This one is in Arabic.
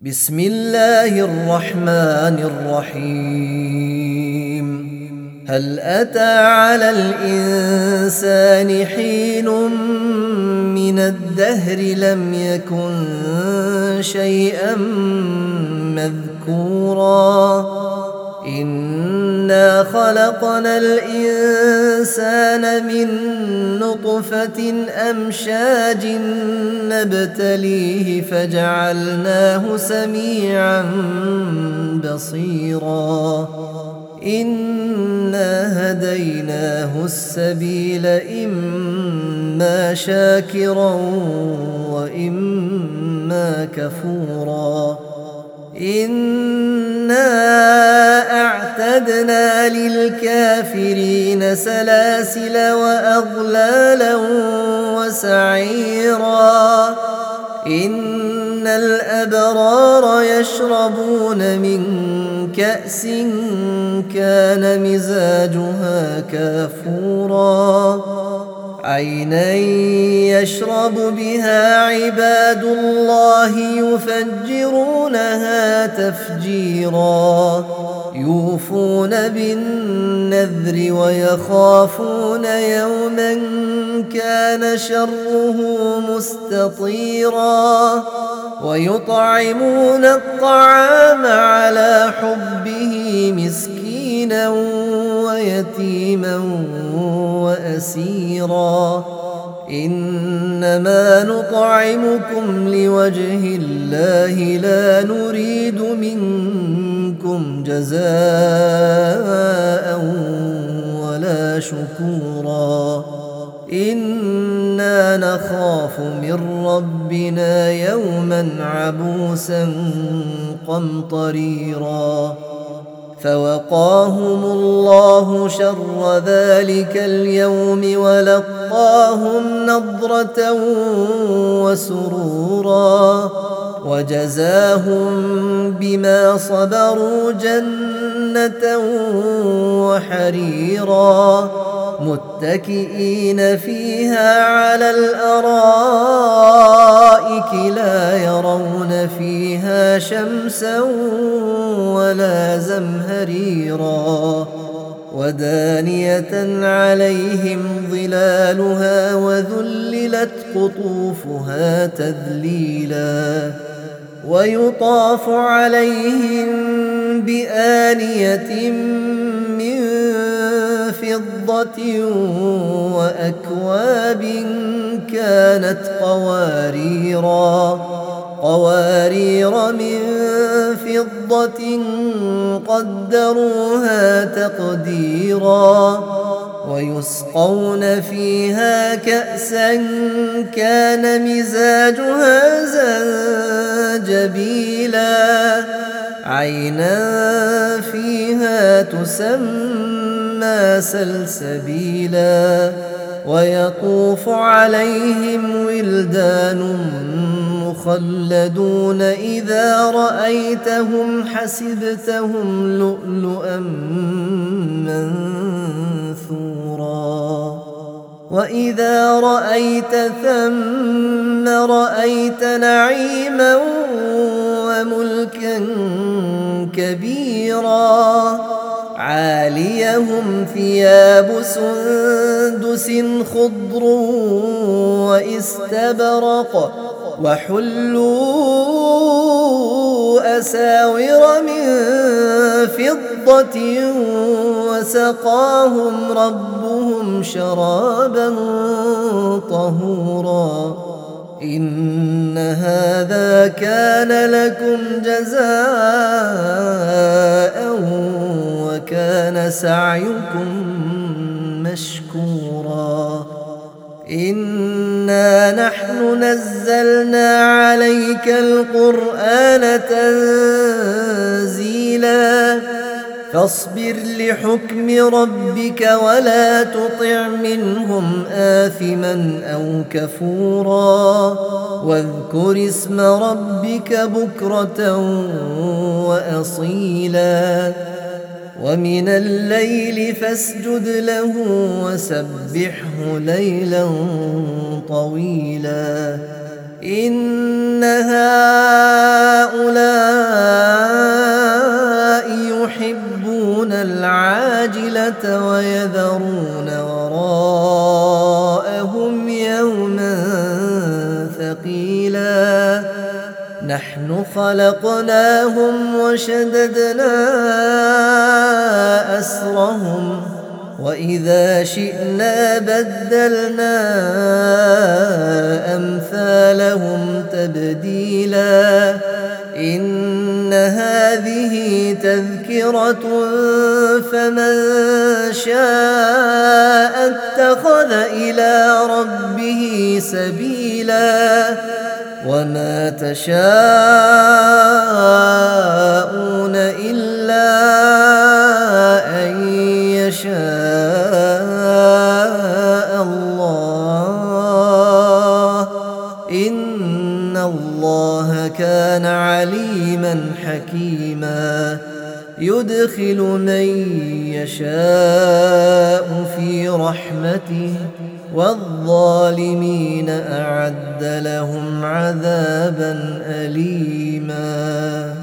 بسم الله الرحمن الرحيم. هل أتى على الإنسان حين من الدهر لم يكن شيئا مذكورا إنا خلقنا الإنسان من نطفة أمشاج نبتليه فجعلناه سميعا بصيرا إنا هديناه السبيل إما شاكرا وإما كفورا إنا أعتدنا للكافرين سلاسل وأغلالا وسعيرا إن الأبرار يشربون من كأس كان مزاجها كافورا عينا يشرب بها عباد الله يفجرونها تفجيرا يوفون بالنذر ويخافون يوما كان شره مستطيرا ويطعمون الطعام على حبه مسكينا ويتيما وأسيرا إنما نطعمكم لوجه الله لا نريد منكم جزاء ولا شكورا إنا نخاف من ربنا يوما عبوسا قمطريرا فوقاهم الله شر ذلك اليوم ولقاهم نضرة وسرورا وجزاهم بما صبروا جنة وحريرا متكئين فيها على الأرائك لا يرون فيها شمسا ولا زمهريرا ودانية عليهم ظلالها وذللت قطوفها تذليلا ويطاف عليهم بآنية من فضة وأكواب كانت قوارير من فضة قدروها تقديرا ويسقون فيها كأسا كان مزاجها زنجبيلا عينا فيها تسمى سلسبيلا ويطوف عليهم ولدان مخلدون إذا رأيتهم حسبتهم لؤلؤا منثورا وإذا رأيت ثم رأيت نعيما وملكا كبيرا عاليهم ثياب سندس خضر واستبرق وحلوا أساور من فضة وسقاهم ربهم شرابا طهورا إن هذا كان لكم جزاء وكان سعيكم مشكورا إنا نحن نزلنا عليك القرآن تنزيلا فاصبر لحكم ربك ولا تطع منهم آثما أو كفورا واذكر اسم ربك بكرة وأصيلا ومن الليل فاسجد له وسبحه ليلا طويلا إن هؤلاء نحن خلقناهم وشددنا أسرهم وإذا شئنا بدلنا أمثالهم تبديلا إن هذه تذكرة فمن شاء اتخذ إلى ربه سبيلا وما تشاءون إلا أن يشاء الله إن الله كان عليما حكيما يدخل من يشاء في رحمته والظالمين أعد لهم عذابا أليما.